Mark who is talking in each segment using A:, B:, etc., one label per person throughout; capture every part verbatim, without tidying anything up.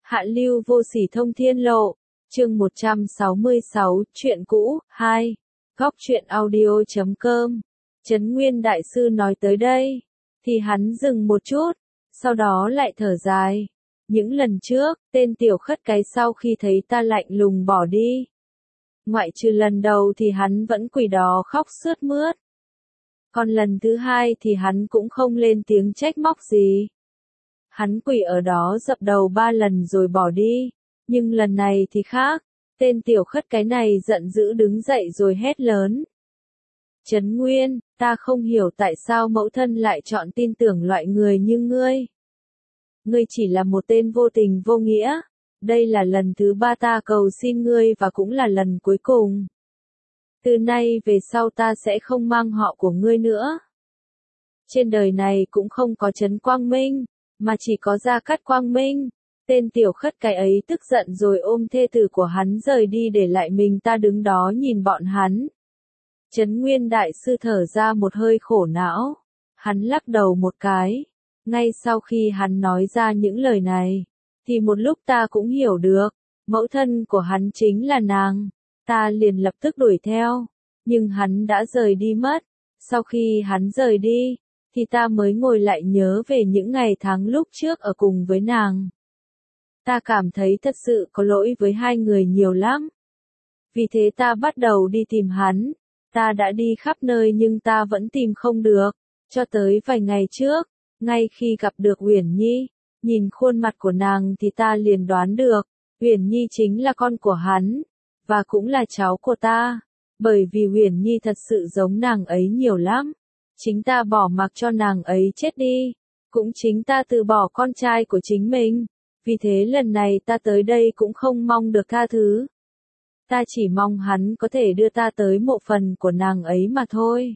A: Hạ lưu vô sỉ thông thiên lộ, chương một trăm sáu mươi sáu, chuyện cũ, hai, góc truyện audio chấm com. Trấn Nguyên Đại Sư nói tới đây, thì hắn dừng một chút, sau đó lại thở dài. Những lần trước, tên tiểu khất cái sau khi thấy ta lạnh lùng bỏ đi. Ngoại trừ lần đầu thì hắn vẫn quỳ đó khóc sướt mướt. Còn lần thứ hai thì hắn cũng không lên tiếng trách móc gì. Hắn quỳ ở đó dập đầu ba lần rồi bỏ đi. Nhưng lần này thì khác. Tên tiểu khất cái này giận dữ đứng dậy rồi hét lớn. Trấn Nguyên, ta không hiểu tại sao mẫu thân lại chọn tin tưởng loại người như ngươi. Ngươi chỉ là một tên vô tình vô nghĩa. Đây là lần thứ ba ta cầu xin ngươi và cũng là lần cuối cùng. Từ nay về sau ta sẽ không mang họ của ngươi nữa. Trên đời này cũng không có Trấn Quang Minh, mà chỉ có Gia Cát Quang Minh. Tên tiểu khất cái ấy tức giận rồi ôm thê tử của hắn rời đi để lại mình ta đứng đó nhìn bọn hắn. Trấn Nguyên Đại Sư thở ra một hơi khổ não. Hắn lắc đầu một cái. Ngay sau khi hắn nói ra những lời này, thì một lúc ta cũng hiểu được, mẫu thân của hắn chính là nàng. Ta liền lập tức đuổi theo, nhưng hắn đã rời đi mất. Sau khi hắn rời đi, thì ta mới ngồi lại nhớ về những ngày tháng lúc trước ở cùng với nàng. Ta cảm thấy thật sự có lỗi với hai người nhiều lắm. Vì thế ta bắt đầu đi tìm hắn. Ta đã đi khắp nơi nhưng ta vẫn tìm không được. Cho tới vài ngày trước, ngay khi gặp được Uyển Nhi, nhìn khuôn mặt của nàng thì ta liền đoán được, Uyển Nhi chính là con của hắn, và cũng là cháu của ta. Bởi vì Uyển Nhi thật sự giống nàng ấy nhiều lắm. Chính ta bỏ mặc cho nàng ấy chết đi. Cũng chính ta từ bỏ con trai của chính mình. Vì thế lần này ta tới đây cũng không mong được tha thứ. Ta chỉ mong hắn có thể đưa ta tới mộ phần của nàng ấy mà thôi.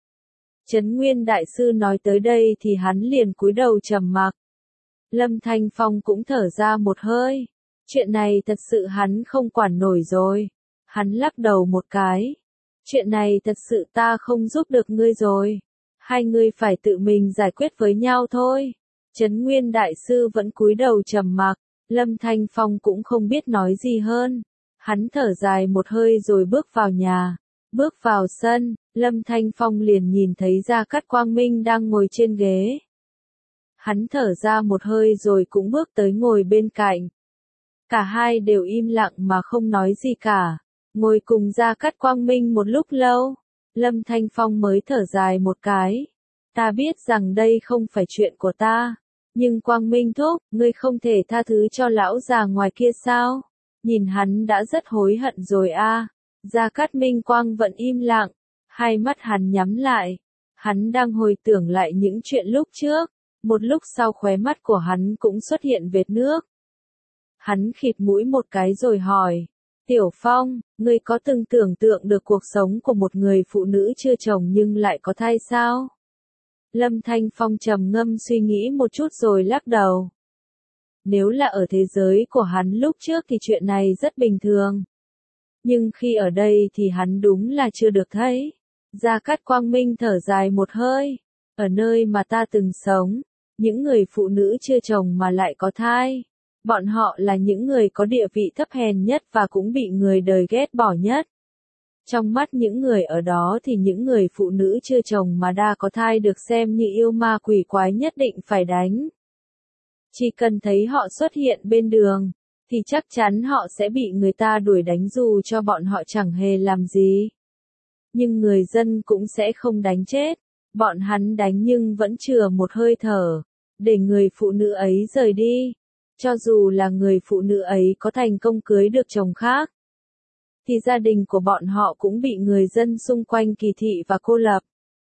A: Trấn Nguyên Đại Sư nói tới đây thì hắn liền cúi đầu trầm mặc. Lâm Thanh Phong cũng thở ra một hơi. Chuyện này thật sự hắn không quản nổi rồi. Hắn lắc đầu một cái. Chuyện này thật sự ta không giúp được ngươi rồi. Hai ngươi phải tự mình giải quyết với nhau thôi. Trấn Nguyên Đại Sư vẫn cúi đầu trầm mặc. Lâm Thanh Phong cũng không biết nói gì hơn. Hắn thở dài một hơi rồi bước vào nhà. Bước vào sân, Lâm Thanh Phong liền nhìn thấy Gia Cát Quang Minh đang ngồi trên ghế. Hắn thở ra một hơi rồi cũng bước tới ngồi bên cạnh. Cả hai đều im lặng mà không nói gì cả. Ngồi cùng Gia Cát Quang Minh một lúc lâu, Lâm Thanh Phong mới thở dài một cái. Ta biết rằng đây không phải chuyện của ta. Nhưng Quang Minh thúc, ngươi không thể tha thứ cho lão già ngoài kia sao? Nhìn hắn đã rất hối hận rồi a. À. Gia Cát Minh Quang vẫn im lặng, hai mắt hắn nhắm lại. Hắn đang hồi tưởng lại những chuyện lúc trước, một lúc sau khóe mắt của hắn cũng xuất hiện vệt nước. Hắn khịt mũi một cái rồi hỏi, Tiểu Phong, ngươi có từng tưởng tượng được cuộc sống của một người phụ nữ chưa chồng nhưng lại có thai sao? Lâm Thanh Phong trầm ngâm suy nghĩ một chút rồi lắc đầu. Nếu là ở thế giới của hắn lúc trước thì chuyện này rất bình thường. Nhưng khi ở đây thì hắn đúng là chưa được thấy. Gia Cát Quang Minh thở dài một hơi. Ở nơi mà ta từng sống, những người phụ nữ chưa chồng mà lại có thai. Bọn họ là những người có địa vị thấp hèn nhất và cũng bị người đời ghét bỏ nhất. Trong mắt những người ở đó thì những người phụ nữ chưa chồng mà đã có thai được xem như yêu ma quỷ quái nhất định phải đánh. Chỉ cần thấy họ xuất hiện bên đường, thì chắc chắn họ sẽ bị người ta đuổi đánh dù cho bọn họ chẳng hề làm gì. Nhưng người dân cũng sẽ không đánh chết, bọn hắn đánh nhưng vẫn chừa một hơi thở, để người phụ nữ ấy rời đi. Cho dù là người phụ nữ ấy có thành công cưới được chồng khác, thì gia đình của bọn họ cũng bị người dân xung quanh kỳ thị và cô lập.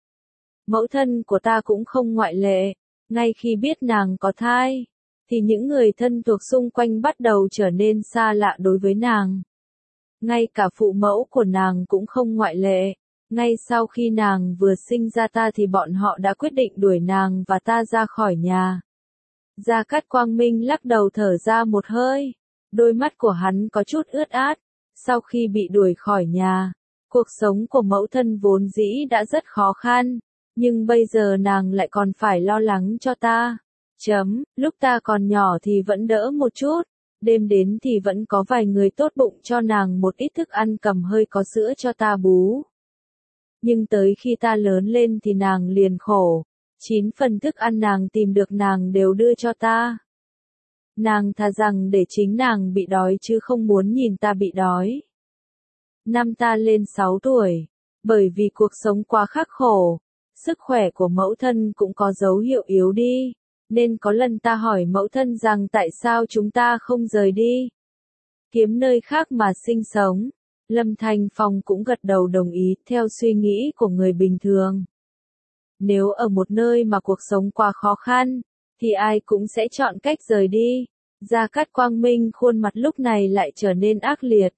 A: Mẫu thân của ta cũng không ngoại lệ, ngay khi biết nàng có thai, thì những người thân thuộc xung quanh bắt đầu trở nên xa lạ đối với nàng. Ngay cả phụ mẫu của nàng cũng không ngoại lệ. Ngay sau khi nàng vừa sinh ra ta thì bọn họ đã quyết định đuổi nàng và ta ra khỏi nhà. Gia Cát Quang Minh lắc đầu thở ra một hơi. Đôi mắt của hắn có chút ướt át. Sau khi bị đuổi khỏi nhà, cuộc sống của mẫu thân vốn dĩ đã rất khó khăn. Nhưng bây giờ nàng lại còn phải lo lắng cho ta. Chấm, lúc ta còn nhỏ thì vẫn đỡ một chút. Đêm đến thì vẫn có vài người tốt bụng cho nàng một ít thức ăn cầm hơi có sữa cho ta bú. Nhưng tới khi ta lớn lên thì nàng liền khổ, chín phần thức ăn nàng tìm được nàng đều đưa cho ta. Nàng thà rằng để chính nàng bị đói chứ không muốn nhìn ta bị đói. Năm ta lên sáu tuổi, bởi vì cuộc sống quá khắc khổ, sức khỏe của mẫu thân cũng có dấu hiệu yếu đi, nên có lần ta hỏi mẫu thân rằng tại sao chúng ta không rời đi, kiếm nơi khác mà sinh sống. Lâm Thanh Phong cũng gật đầu đồng ý theo suy nghĩ của người bình thường. Nếu ở một nơi mà cuộc sống quá khó khăn, thì ai cũng sẽ chọn cách rời đi. Gia Cát Quang Minh khuôn mặt lúc này lại trở nên ác liệt.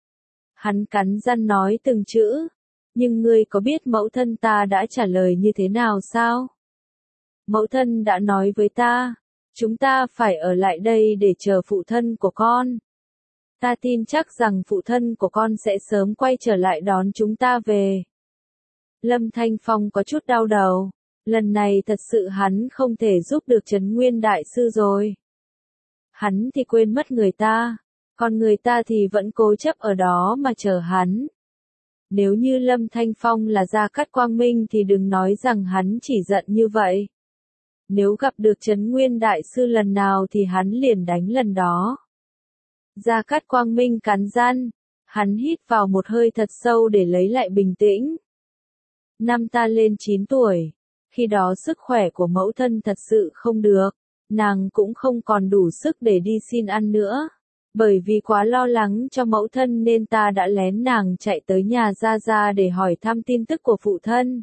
A: Hắn cắn răng nói từng chữ, nhưng ngươi có biết mẫu thân ta đã trả lời như thế nào sao? Mẫu thân đã nói với ta, chúng ta phải ở lại đây để chờ phụ thân của con. Ta tin chắc rằng phụ thân của con sẽ sớm quay trở lại đón chúng ta về. Lâm Thanh Phong có chút đau đầu, lần này thật sự hắn không thể giúp được Trấn Nguyên Đại Sư rồi. Hắn thì quên mất người ta, còn người ta thì vẫn cố chấp ở đó mà chờ hắn. Nếu như Lâm Thanh Phong là Gia Cát Quang Minh thì đừng nói rằng hắn chỉ giận như vậy. Nếu gặp được Trấn Nguyên Đại Sư lần nào thì hắn liền đánh lần đó. Gia Cát Quang Minh cắn răng, hắn hít vào một hơi thật sâu để lấy lại bình tĩnh. Năm ta lên chín tuổi, khi đó sức khỏe của mẫu thân thật sự không được, nàng cũng không còn đủ sức để đi xin ăn nữa. Bởi vì quá lo lắng cho mẫu thân nên ta đã lén nàng chạy tới nhà Gia Gia để hỏi thăm tin tức của phụ thân.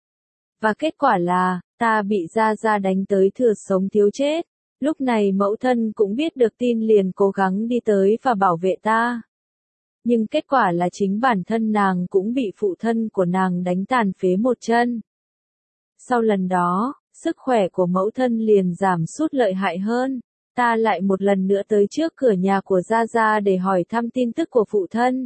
A: Và kết quả là, ta bị Gia Gia đánh tới thừa sống thiếu chết. Lúc này mẫu thân cũng biết được tin liền cố gắng đi tới và bảo vệ ta. Nhưng kết quả là chính bản thân nàng cũng bị phụ thân của nàng đánh tàn phế một chân. Sau lần đó, sức khỏe của mẫu thân liền giảm sút lợi hại hơn. Ta lại một lần nữa tới trước cửa nhà của Gia Gia để hỏi thăm tin tức của phụ thân.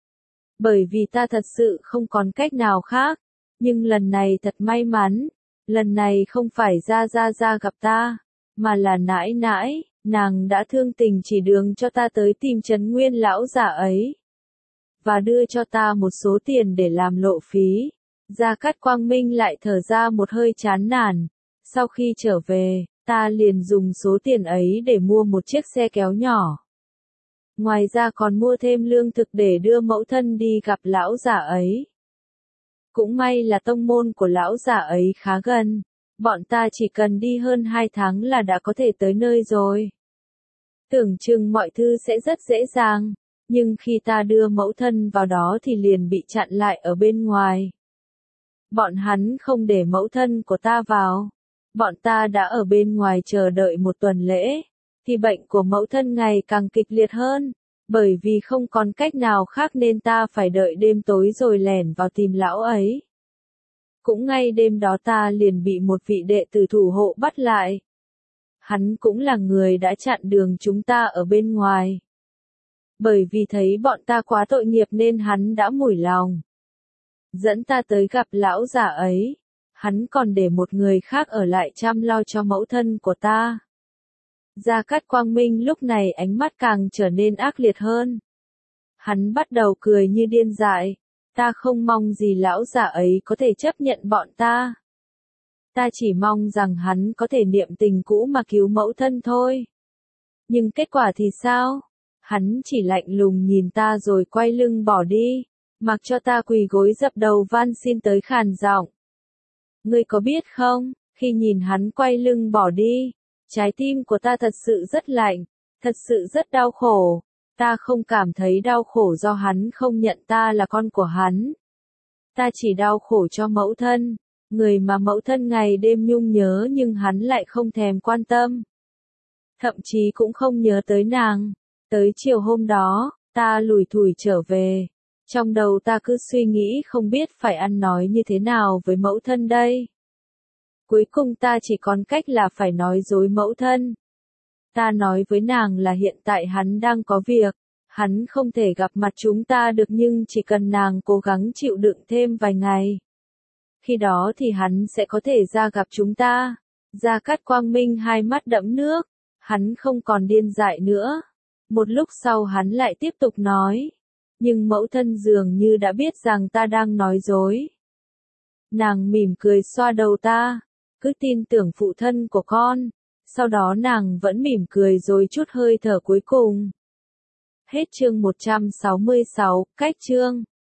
A: Bởi vì ta thật sự không còn cách nào khác. Nhưng lần này thật may mắn. Lần này không phải Gia Gia Gia gặp ta, mà là nãi nãi, nàng đã thương tình chỉ đường cho ta tới tìm Trấn Nguyên lão giả ấy. Và đưa cho ta một số tiền để làm lộ phí. Gia Cát Quang Minh lại thở ra một hơi chán nản. Sau khi trở về, ta liền dùng số tiền ấy để mua một chiếc xe kéo nhỏ. Ngoài ra còn mua thêm lương thực để đưa mẫu thân đi gặp lão giả ấy. Cũng may là tông môn của lão giả ấy khá gần. Bọn ta chỉ cần đi hơn hai tháng là đã có thể tới nơi rồi. Tưởng chừng mọi thứ sẽ rất dễ dàng, nhưng khi ta đưa mẫu thân vào đó thì liền bị chặn lại ở bên ngoài. Bọn hắn không để mẫu thân của ta vào. Bọn ta đã ở bên ngoài chờ đợi một tuần lễ, thì bệnh của mẫu thân ngày càng kịch liệt hơn. Bởi vì không còn cách nào khác nên ta phải đợi đêm tối rồi lẻn vào tìm lão ấy. Cũng ngay đêm đó ta liền bị một vị đệ tử thủ hộ bắt lại. Hắn cũng là người đã chặn đường chúng ta ở bên ngoài. Bởi vì thấy bọn ta quá tội nghiệp nên hắn đã mủi lòng. Dẫn ta tới gặp lão giả ấy. Hắn còn để một người khác ở lại chăm lo cho mẫu thân của ta. Gia Cát Quang Minh lúc này ánh mắt càng trở nên ác liệt hơn. Hắn bắt đầu cười như điên dại. Ta không mong gì lão giả ấy có thể chấp nhận bọn ta. Ta chỉ mong rằng hắn có thể niệm tình cũ mà cứu mẫu thân thôi. Nhưng kết quả thì sao? Hắn chỉ lạnh lùng nhìn ta rồi quay lưng bỏ đi, mặc cho ta quỳ gối dập đầu van xin tới khàn giọng. Ngươi có biết không, khi nhìn hắn quay lưng bỏ đi, trái tim của ta thật sự rất lạnh, thật sự rất đau khổ. Ta không cảm thấy đau khổ do hắn không nhận ta là con của hắn. Ta chỉ đau khổ cho mẫu thân, người mà mẫu thân ngày đêm nhung nhớ nhưng hắn lại không thèm quan tâm. Thậm chí cũng không nhớ tới nàng. Tới chiều hôm đó, ta lủi thủi trở về. Trong đầu ta cứ suy nghĩ không biết phải ăn nói như thế nào với mẫu thân đây. Cuối cùng ta chỉ còn cách là phải nói dối mẫu thân. Ta nói với nàng là hiện tại hắn đang có việc, hắn không thể gặp mặt chúng ta được nhưng chỉ cần nàng cố gắng chịu đựng thêm vài ngày. Khi đó thì hắn sẽ có thể ra gặp chúng ta. Gia Cát Quang Minh hai mắt đẫm nước, hắn không còn điên dại nữa. Một lúc sau hắn lại tiếp tục nói. Nhưng mẫu thân dường như đã biết rằng ta đang nói dối. Nàng mỉm cười xoa đầu ta. Cứ tin tưởng phụ thân của con. Sau đó nàng vẫn mỉm cười rồi chút hơi thở cuối cùng. Hết chương một trăm sáu mươi sáu, cách chương.